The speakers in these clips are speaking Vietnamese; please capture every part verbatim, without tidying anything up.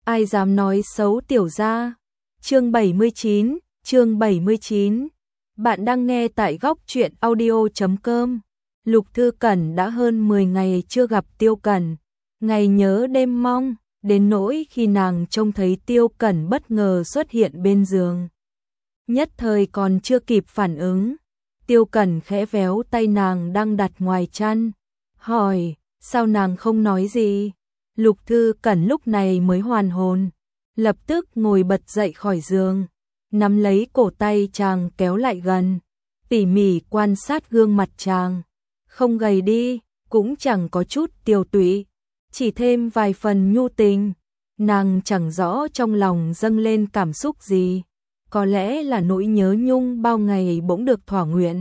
ai dám nói xấu tiểu gia. Chương bảy mươi chín, chương bảy mươi chín. Bạn đang nghe tại góc truyện audio chấm com. Lục Thư Cẩn đã hơn mười ngày chưa gặp Tiêu Cẩn, ngày nhớ đêm mong, đến nỗi khi nàng trông thấy Tiêu Cẩn bất ngờ xuất hiện bên giường. Nhất thời còn chưa kịp phản ứng, Tiêu Cẩn khẽ véo tay nàng đang đặt ngoài chăn, hỏi, sao nàng không nói gì? Lục Thư Cẩn lúc này mới hoàn hồn, lập tức ngồi bật dậy khỏi giường, nắm lấy cổ tay chàng kéo lại gần, tỉ mỉ quan sát gương mặt chàng. Không gầy đi, cũng chẳng có chút tiều tụy, chỉ thêm vài phần nhu tình. Nàng chẳng rõ trong lòng dâng lên cảm xúc gì, có lẽ là nỗi nhớ nhung bao ngày bỗng được thỏa nguyện,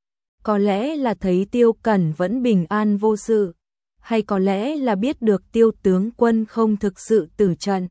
có lẽ là thấy Tiêu Cẩn vẫn bình an vô sự, hay có lẽ là biết được Tiêu tướng quân không thực sự tử trận.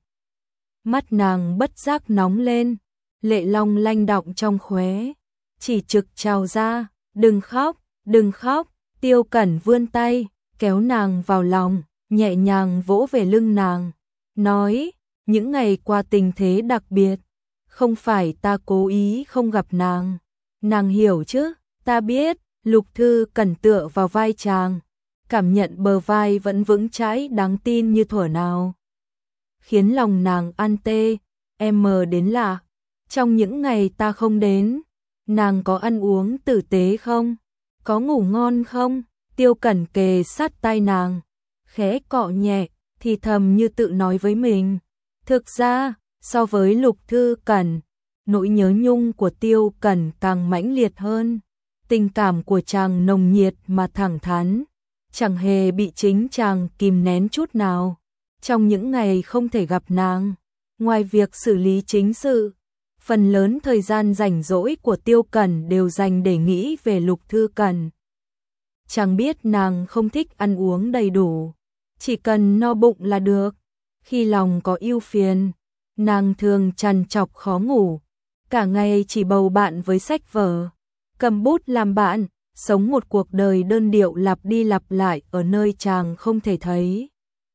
Mắt nàng bất giác nóng lên, lệ long lanh đọng trong khóe, chỉ trực trào ra, đừng khóc, đừng khóc. Tiêu Cẩn vươn tay, kéo nàng vào lòng, nhẹ nhàng vỗ về lưng nàng, nói, những ngày qua tình thế đặc biệt, không phải ta cố ý không gặp nàng, nàng hiểu chứ, ta biết. Lục Thư Cẩn tựa vào vai chàng, cảm nhận bờ vai vẫn vững chãi đáng tin như thuở nào, khiến lòng nàng an tê. Em mờ đến lạ, trong những ngày ta không đến, nàng có ăn uống tử tế không? Có ngủ ngon không? Tiêu Cẩn kề sát tai nàng, khẽ cọ nhẹ, thì thầm như tự nói với mình. Thực ra, so với Lục Thư Cẩn, nỗi nhớ nhung của Tiêu Cẩn càng mãnh liệt hơn. Tình cảm của chàng nồng nhiệt mà thẳng thắn, chẳng hề bị chính chàng kìm nén chút nào. Trong những ngày không thể gặp nàng, ngoài việc xử lý chính sự, phần lớn thời gian rảnh rỗi của Tiêu Cẩn đều dành để nghĩ về Lục Thư Cẩn. Chàng biết nàng không thích ăn uống đầy đủ, chỉ cần no bụng là được. Khi lòng có ưu phiền, nàng thường trằn trọc khó ngủ, cả ngày chỉ bầu bạn với sách vở, cầm bút làm bạn, sống một cuộc đời đơn điệu lặp đi lặp lại ở nơi chàng không thể thấy.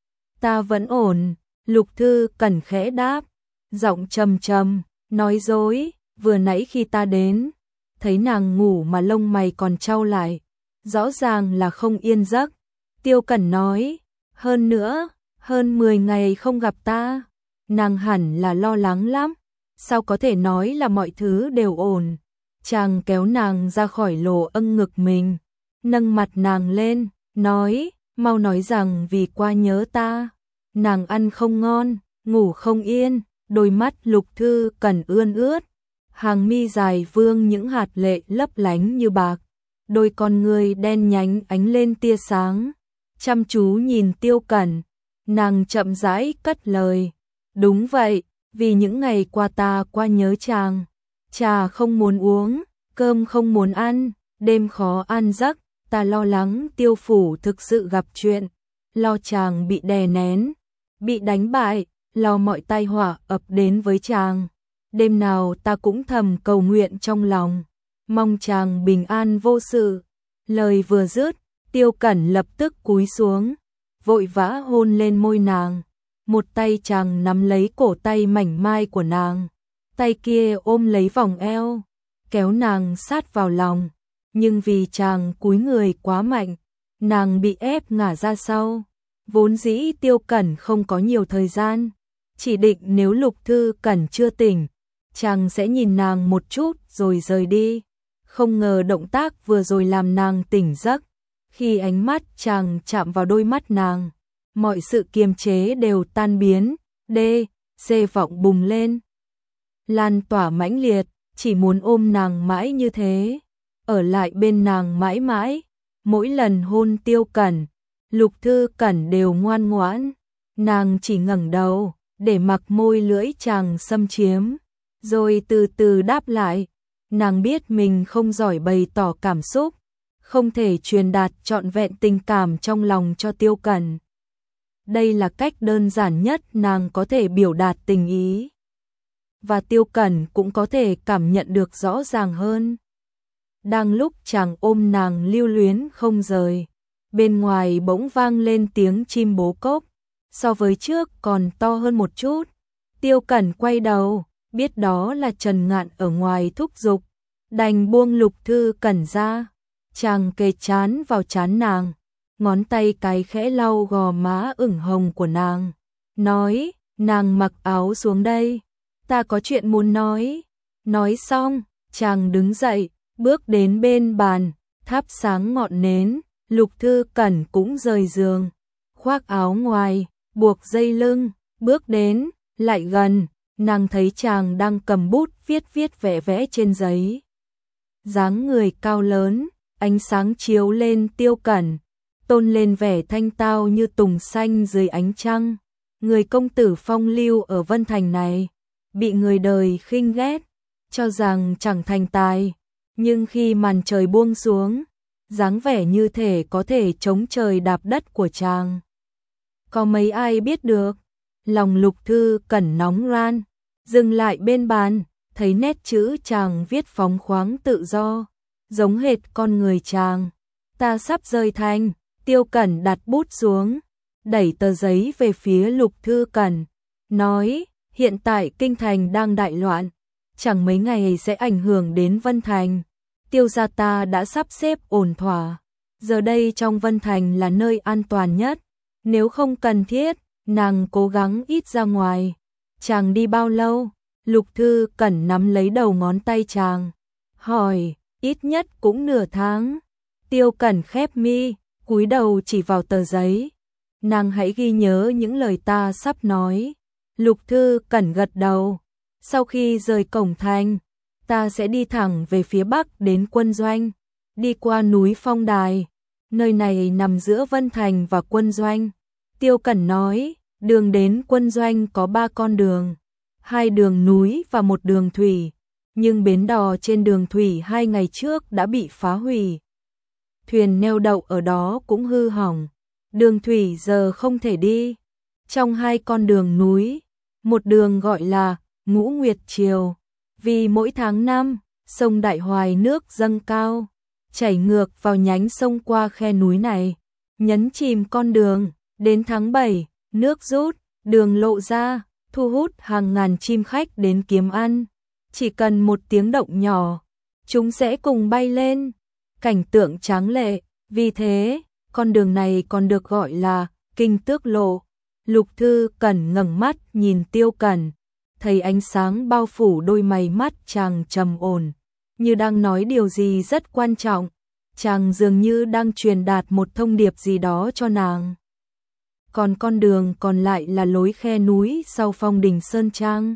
Ta vẫn ổn, Lục Thư Cẩn khẽ đáp, giọng trầm trầm, nói dối, vừa nãy khi ta đến, thấy nàng ngủ mà lông mày còn chau lại, rõ ràng là không yên giấc. Tiêu Cẩn nói, hơn nữa, hơn mười ngày không gặp ta, nàng hẳn là lo lắng lắm, sao có thể nói là mọi thứ đều ổn. Chàng kéo nàng ra khỏi lỗ âng ngực mình, nâng mặt nàng lên, nói, mau nói rằng vì quá nhớ ta, nàng ăn không ngon, ngủ không yên. Đôi mắt Lục Thư Cẩn ươn ướt, hàng mi dài vương những hạt lệ lấp lánh như bạc, đôi con ngươi đen nhánh ánh lên tia sáng, chăm chú nhìn Tiêu Cẩn. Nàng chậm rãi cất lời, đúng vậy, vì những ngày qua ta quá nhớ chàng, trà không muốn uống, cơm không muốn ăn, đêm khó ăn giấc, ta lo lắng Tiêu phủ thực sự gặp chuyện, lo chàng bị đè nén, bị đánh bại, lo mọi tai họa ập đến với chàng. Đêm nào ta cũng thầm cầu nguyện trong lòng, mong chàng bình an vô sự. Lời vừa dứt, Tiêu Cẩn lập tức cúi xuống, vội vã hôn lên môi nàng. Một tay chàng nắm lấy cổ tay mảnh mai của nàng, tay kia ôm lấy vòng eo, kéo nàng sát vào lòng. Nhưng vì chàng cúi người quá mạnh, nàng bị ép ngả ra sau. Vốn dĩ Tiêu Cẩn không có nhiều thời gian, chỉ định nếu Lục Thư Cẩn chưa tỉnh, chàng sẽ nhìn nàng một chút rồi rời đi. Không ngờ động tác vừa rồi làm nàng tỉnh giấc. Khi ánh mắt chàng chạm vào đôi mắt nàng, mọi sự kiềm chế đều tan biến, đê, dê vọng bùng lên, lan tỏa mãnh liệt, chỉ muốn ôm nàng mãi như thế, ở lại bên nàng mãi mãi. Mỗi lần hôn Tiêu Cẩn, Lục Thư Cẩn đều ngoan ngoãn, nàng chỉ ngẩng đầu để mặc môi lưỡi chàng xâm chiếm, rồi từ từ đáp lại. Nàng biết mình không giỏi bày tỏ cảm xúc, không thể truyền đạt trọn vẹn tình cảm trong lòng cho Tiêu Cẩn. Đây là cách đơn giản nhất nàng có thể biểu đạt tình ý, và Tiêu Cẩn cũng có thể cảm nhận được rõ ràng hơn. Đang lúc chàng ôm nàng lưu luyến không rời, bên ngoài bỗng vang lên tiếng chim bố cốc. so với trước còn to hơn một chút. Tiêu Cẩn quay đầu, biết đó là Trần Ngạn ở ngoài thúc giục, đành buông Lục Thư Cẩn ra, chàng kề trán vào trán nàng, ngón tay cái khẽ lau gò má ửng hồng của nàng, nói, nàng mặc áo xuống đây, ta có chuyện muốn nói. Nói xong, chàng đứng dậy, bước đến bên bàn, thắp sáng ngọn nến, Lục Thư Cẩn cũng rời giường, khoác áo ngoài, buộc dây lưng, bước đến, lại gần, nàng thấy chàng đang cầm bút viết viết vẽ vẽ trên giấy. Dáng người cao lớn, ánh sáng chiếu lên Tiêu Cẩn, tôn lên vẻ thanh tao như tùng xanh dưới ánh trăng. Người công tử phong lưu ở Vân Thành này, bị người đời khinh ghét, cho rằng chẳng thành tài, nhưng khi màn trời buông xuống, dáng vẻ như thể có thể chống trời đạp đất của chàng. Có mấy ai biết được, lòng Lục Thư Cẩn nóng ran, dừng lại bên bàn, thấy nét chữ chàng viết phóng khoáng tự do, giống hệt con người chàng. Ta sắp rời thành, Tiêu Cẩn đặt bút xuống, đẩy tờ giấy về phía Lục Thư Cẩn, nói, hiện tại kinh thành đang đại loạn, chẳng mấy ngày sẽ ảnh hưởng đến Vân Thành. Tiêu gia ta đã sắp xếp ổn thỏa, giờ đây trong Vân Thành là nơi an toàn nhất, nếu không cần thiết, nàng cố gắng ít ra ngoài. Chàng đi bao lâu? Lục Thư Cẩn nắm lấy đầu ngón tay chàng, hỏi, ít nhất cũng nửa tháng. Tiêu Cẩn khép mi, cúi đầu chỉ vào tờ giấy. Nàng hãy ghi nhớ những lời ta sắp nói. Lục Thư Cẩn gật đầu. Sau khi rời cổng thành, ta sẽ đi thẳng về phía bắc đến quân doanh, đi qua núi Phong Đài. Nơi này nằm giữa Vân Thành và quân doanh. Tiêu Cẩn nói, đường đến quân doanh có ba con đường, hai đường núi và một đường thủy, nhưng bến đò trên đường thủy hai ngày trước đã bị phá hủy. Thuyền neo đậu ở đó cũng hư hỏng, đường thủy giờ không thể đi. Trong hai con đường núi, một đường gọi là Ngũ Nguyệt Triều, vì mỗi tháng năm, sông Đại Hoài nước dâng cao, chảy ngược vào nhánh sông qua khe núi này, nhấn chìm con đường. Đến tháng bảy, nước rút, đường lộ ra, thu hút hàng ngàn chim khách đến kiếm ăn. Chỉ cần một tiếng động nhỏ, chúng sẽ cùng bay lên. Cảnh tượng tráng lệ, vì thế, con đường này còn được gọi là Kinh Tước Lộ. Lục Thư Cẩn ngẩng mắt nhìn Tiêu Cẩn, thấy ánh sáng bao phủ đôi mày mắt chàng trầm ổn, như đang nói điều gì rất quan trọng. Chàng dường như đang truyền đạt một thông điệp gì đó cho nàng. Còn con đường còn lại là lối khe núi sau phong đình Sơn Trang.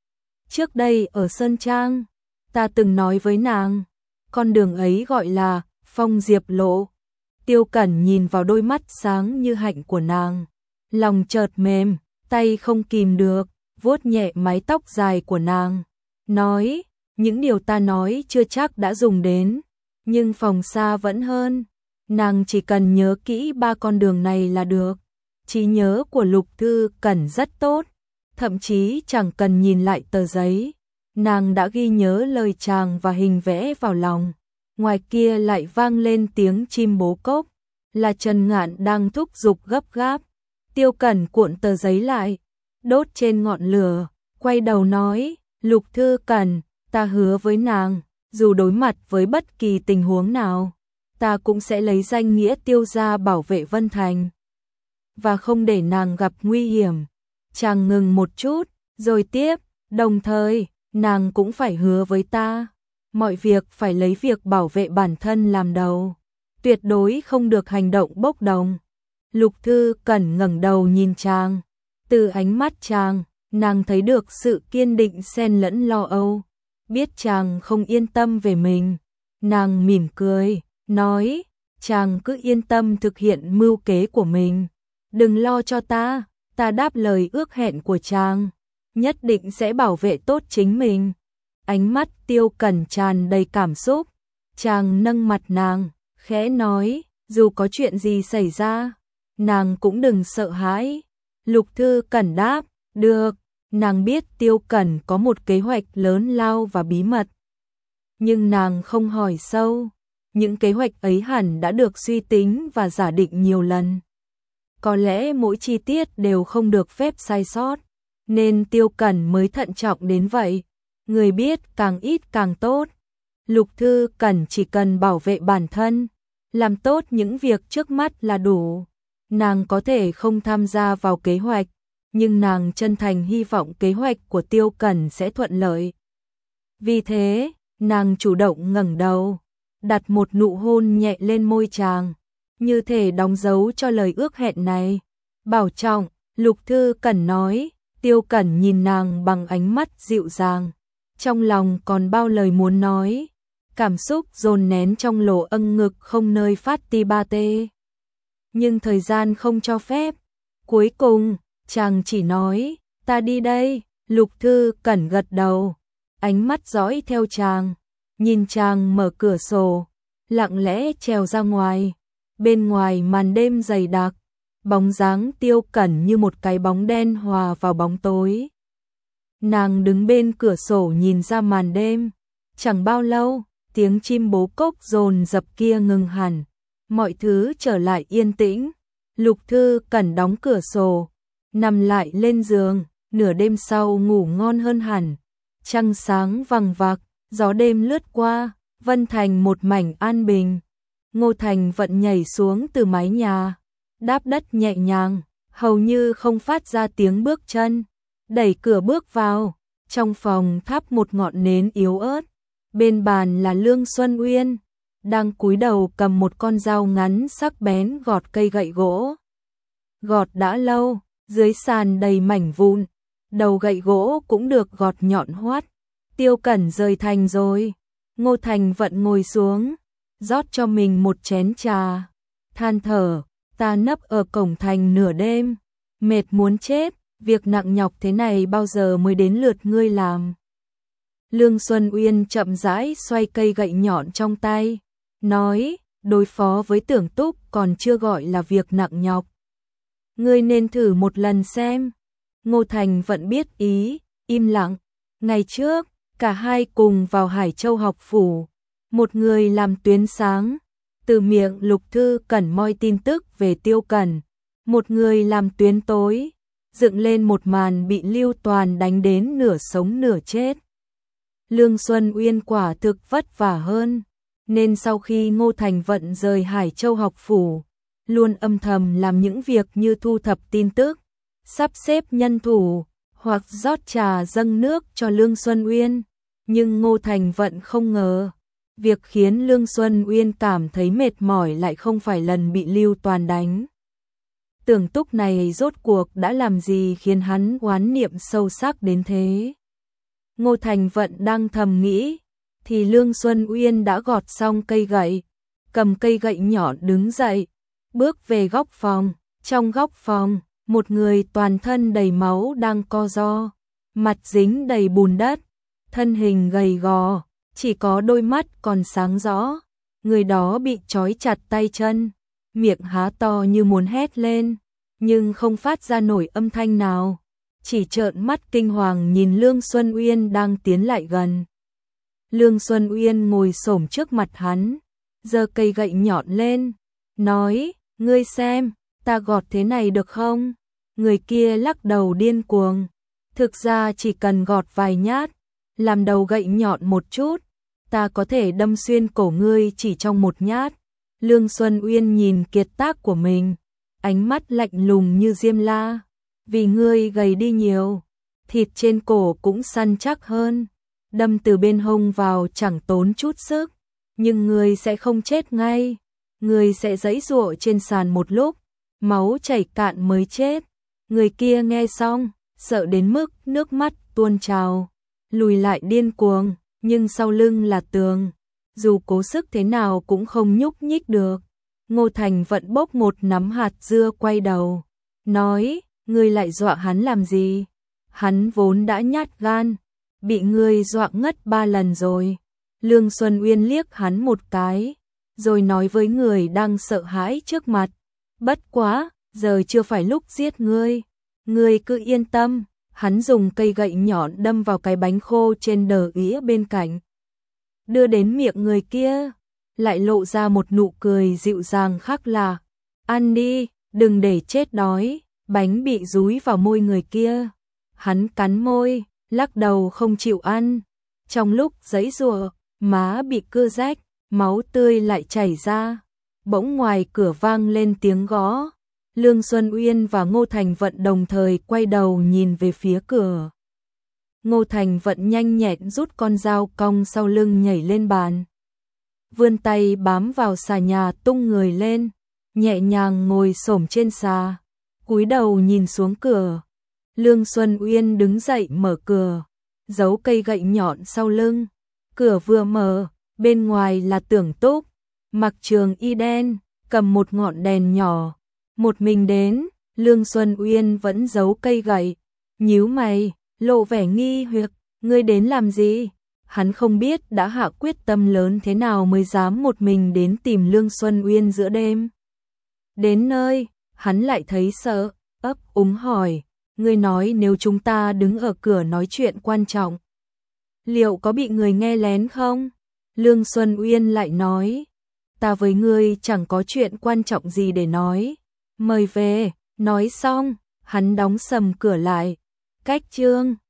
Trước đây ở Sơn Trang, ta từng nói với nàng, con đường ấy gọi là Phong Diệp Lộ. Tiêu Cẩn nhìn vào đôi mắt sáng như hạnh của nàng, lòng chợt mềm, tay không kìm được, vuốt nhẹ mái tóc dài của nàng, nói, những điều ta nói chưa chắc đã dùng đến, nhưng phòng xa vẫn hơn, nàng chỉ cần nhớ kỹ ba con đường này là được. Trí nhớ của Lục Thư Cẩn rất tốt, thậm chí chẳng cần nhìn lại tờ giấy, nàng đã ghi nhớ lời chàng và hình vẽ vào lòng. Ngoài kia lại vang lên tiếng chim bố cốc, là Trần Ngạn đang thúc giục gấp gáp. Tiêu Cẩn cuộn tờ giấy lại, đốt trên ngọn lửa, quay đầu nói, Lục Thư Cẩn, ta hứa với nàng, dù đối mặt với bất kỳ tình huống nào, ta cũng sẽ lấy danh nghĩa Tiêu gia bảo vệ Vân Thành, và không để nàng gặp nguy hiểm. Chàng ngừng một chút, rồi tiếp, đồng thời, nàng cũng phải hứa với ta, mọi việc phải lấy việc bảo vệ bản thân làm đầu, tuyệt đối không được hành động bốc đồng. Lục Thư Cẩn ngẩng đầu nhìn chàng, từ ánh mắt chàng, nàng thấy được sự kiên định xen lẫn lo âu, biết chàng không yên tâm về mình. Nàng mỉm cười, nói, chàng cứ yên tâm thực hiện mưu kế của mình, đừng lo cho ta, ta đáp lời ước hẹn của chàng, nhất định sẽ bảo vệ tốt chính mình. Ánh mắt Tiêu Cẩn tràn đầy cảm xúc, chàng nâng mặt nàng, khẽ nói, dù có chuyện gì xảy ra, nàng cũng đừng sợ hãi. Lục Thư Cẩn đáp, được, nàng biết Tiêu Cẩn có một kế hoạch lớn lao và bí mật, nhưng nàng không hỏi sâu, những kế hoạch ấy hẳn đã được suy tính và giả định nhiều lần. có lẽ mỗi chi tiết đều không được phép sai sót, nên Tiêu Cẩn mới thận trọng đến vậy. Người biết càng ít càng tốt. Lục Thư Cẩn chỉ cần bảo vệ bản thân, làm tốt những việc trước mắt là đủ. Nàng có thể không tham gia vào kế hoạch, nhưng nàng chân thành hy vọng kế hoạch của Tiêu Cẩn sẽ thuận lợi. Vì thế, nàng chủ động ngẩng đầu, đặt một nụ hôn nhẹ lên môi chàng, như thể đóng dấu cho lời ước hẹn này. Bảo trọng, Lục Thư Cẩn nói. Tiêu Cẩn nhìn nàng bằng ánh mắt dịu dàng, trong lòng còn bao lời muốn nói, cảm xúc dồn nén trong lỗ âng ngực không nơi phát ti ba tê. Nhưng thời gian không cho phép, cuối cùng, chàng chỉ nói, ta đi đây. Lục Thư Cẩn gật đầu, ánh mắt dõi theo chàng, nhìn chàng mở cửa sổ, lặng lẽ trèo ra ngoài. Bên ngoài màn đêm dày đặc, bóng dáng Tiêu Cẩn như một cái bóng đen hòa vào bóng tối. Nàng đứng bên cửa sổ nhìn ra màn đêm, chẳng bao lâu, tiếng chim bố cốc dồn dập kia ngừng hẳn, mọi thứ trở lại yên tĩnh. Lục Thư Cẩn đóng cửa sổ, nằm lại lên giường, nửa đêm sau ngủ ngon hơn hẳn. Trăng sáng vằng vặc, gió đêm lướt qua, Vân Thành một mảnh an bình. Ngô Thành Vận nhảy xuống từ mái nhà, đáp đất nhẹ nhàng, hầu như không phát ra tiếng bước chân, đẩy cửa bước vào. Trong phòng thắp một ngọn nến yếu ớt, bên bàn là Lương Xuân Uyên, đang cúi đầu cầm một con dao ngắn sắc bén gọt cây gậy gỗ. Gọt đã lâu, dưới sàn đầy mảnh vụn, đầu gậy gỗ cũng được gọt nhọn hoắt. Tiêu Cẩn rời thành rồi. Ngô Thành Vận ngồi xuống, rót cho mình một chén trà, than thở, ta nấp ở cổng thành nửa đêm, mệt muốn chết, việc nặng nhọc thế này bao giờ mới đến lượt ngươi làm. Lương Xuân Uyên chậm rãi xoay cây gậy nhọn trong tay, nói, đối phó với Tưởng Túc còn chưa gọi là việc nặng nhọc. Ngươi nên thử một lần xem. Ngô Thành Vận biết ý, im lặng. Ngày trước, cả hai cùng vào Hải Châu học phủ, một người làm tuyến sáng, từ miệng Lục Thư Cẩn moi tin tức về Tiêu Cẩn, một người làm tuyến tối, dựng lên một màn bị Lưu Toàn đánh đến nửa sống nửa chết. Lương Xuân Uyên quả thực vất vả hơn, nên sau khi Ngô Thành Vận rời Hải Châu học phủ, luôn âm thầm làm những việc như thu thập tin tức, sắp xếp nhân thủ, hoặc rót trà dâng nước cho Lương Xuân Uyên. Nhưng Ngô Thành Vận không ngờ, việc khiến Lương Xuân Uyên cảm thấy mệt mỏi lại không phải lần bị Lưu Toàn đánh. Tưởng Túc này rốt cuộc đã làm gì khiến hắn oán niệm sâu sắc đến thế? Ngô Thành Vận đang thầm nghĩ, thì Lương Xuân Uyên đã gọt xong cây gậy, cầm cây gậy nhọn đứng dậy, bước về góc phòng. Trong góc phòng, một người toàn thân đầy máu đang co ro, mặt dính đầy bùn đất, thân hình gầy gò, chỉ có đôi mắt còn sáng rõ. Người đó bị trói chặt tay chân, miệng há to như muốn hét lên, nhưng không phát ra nổi âm thanh nào, chỉ trợn mắt kinh hoàng nhìn Lương Xuân Uyên đang tiến lại gần. Lương Xuân Uyên ngồi xổm trước mặt hắn, giơ cây gậy nhọn lên, nói, ngươi xem, ta gọt thế này được không? Người kia lắc đầu điên cuồng, thực ra chỉ cần gọt vài nhát, làm đầu gậy nhọn một chút, ta có thể đâm xuyên cổ ngươi chỉ trong một nhát. Lương Xuân Uyên nhìn kiệt tác của mình, ánh mắt lạnh lùng như diêm la, vì ngươi gầy đi nhiều, thịt trên cổ cũng săn chắc hơn, đâm từ bên hông vào chẳng tốn chút sức, nhưng ngươi sẽ không chết ngay, ngươi sẽ giãy giụa trên sàn một lúc, máu chảy cạn mới chết. Người kia nghe xong, sợ đến mức nước mắt tuôn trào, lùi lại điên cuồng, nhưng sau lưng là tường, dù cố sức thế nào cũng không nhúc nhích được. Ngô Thành Vận bốc một nắm hạt dưa quay đầu, nói, ngươi lại dọa hắn làm gì? Hắn vốn đã nhát gan, bị ngươi dọa ngất ba lần rồi. Lương Xuân Uyên liếc hắn một cái, rồi nói với người đang sợ hãi trước mặt, bất quá, giờ chưa phải lúc giết ngươi, ngươi cứ yên tâm. Hắn dùng cây gậy nhọn đâm vào cái bánh khô trên đờ ĩa bên cạnh, đưa đến miệng người kia, lại lộ ra một nụ cười dịu dàng khác lạ. Ăn đi, đừng để chết đói, bánh bị dúi vào môi người kia. Hắn cắn môi, lắc đầu không chịu ăn. Trong lúc giãy giụa, má bị cưa rách, máu tươi lại chảy ra. Bỗng ngoài cửa vang lên tiếng gõ. Lương Xuân Uyên và Ngô Thành Vận đồng thời quay đầu nhìn về phía cửa. Ngô Thành Vận nhanh nhẹn rút con dao cong sau lưng nhảy lên bàn. Vươn tay bám vào xà nhà tung người lên, nhẹ nhàng ngồi xổm trên xà, cúi đầu nhìn xuống cửa. Lương Xuân Uyên đứng dậy mở cửa, giấu cây gậy nhọn sau lưng. Cửa vừa mở, bên ngoài là Tưởng Túc, mặc trường y đen, cầm một ngọn đèn nhỏ, một mình đến. Lương Xuân Uyên vẫn giấu cây gậy, nhíu mày, lộ vẻ nghi hoặc, ngươi đến làm gì? Hắn không biết đã hạ quyết tâm lớn thế nào mới dám một mình đến tìm Lương Xuân Uyên giữa đêm. Đến nơi, hắn lại thấy sợ, ấp úng hỏi, ngươi nói nếu chúng ta đứng ở cửa nói chuyện quan trọng, liệu có bị người nghe lén không? Lương Xuân Uyên lại nói, ta với ngươi chẳng có chuyện quan trọng gì để nói, mời về. Nói xong, hắn đóng sầm cửa lại. Cách chương